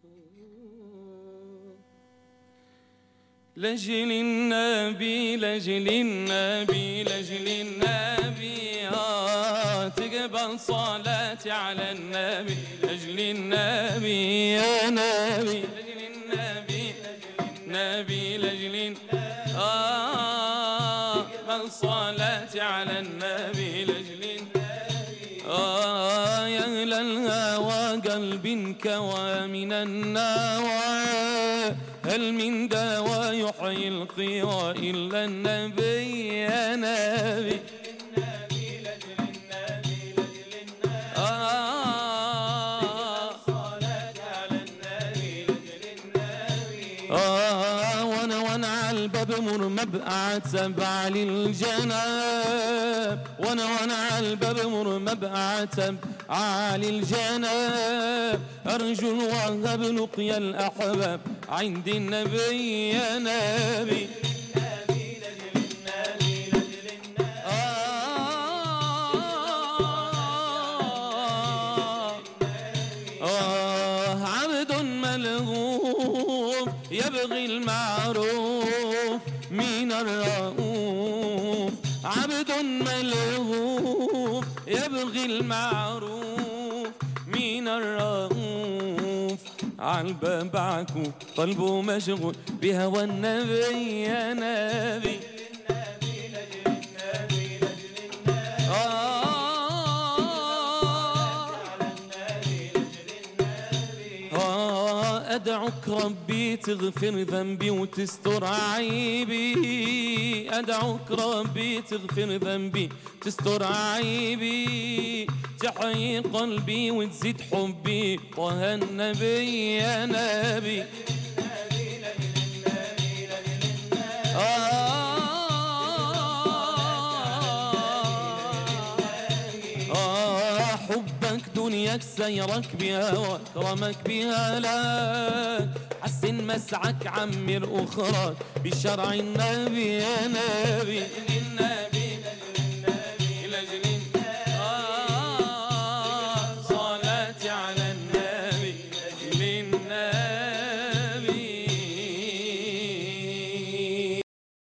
لجل النبي لجل النبي لجل النبي تقبل صلاتي على النبي لجل النبي يا نبي لجل النبي نبي لجل تقبل صلاتي على النبي لجل يا أهل الهوى قلب انكوى من النوى هل من دواء يحيي القوى إلا النبي يا نبي وانا على الباب مرمى بعتب على الجناب وانا على الباب مرمى بعتب على الجناب ارجو الوهاب لقيا الاحباب عند النبي يا نبي عبد ملهوف يبغي المعروف من الرؤوف عبد ملهوف يبغي المعروف من الرؤوف عالباب عكو قلبه مشغول بهوى النبي يا نبي أدعوك ربي تغفر ذنبي وتستر عيبي أدعوك ربي تغفر ذنبي تستر عيبي تحيي قلبي وتزيد حبي طه النبي يا نبي حبك دنياك سيرك بها واكرمك بها لك حسن مسعك عمر اخراك بشرع النبي يا نبي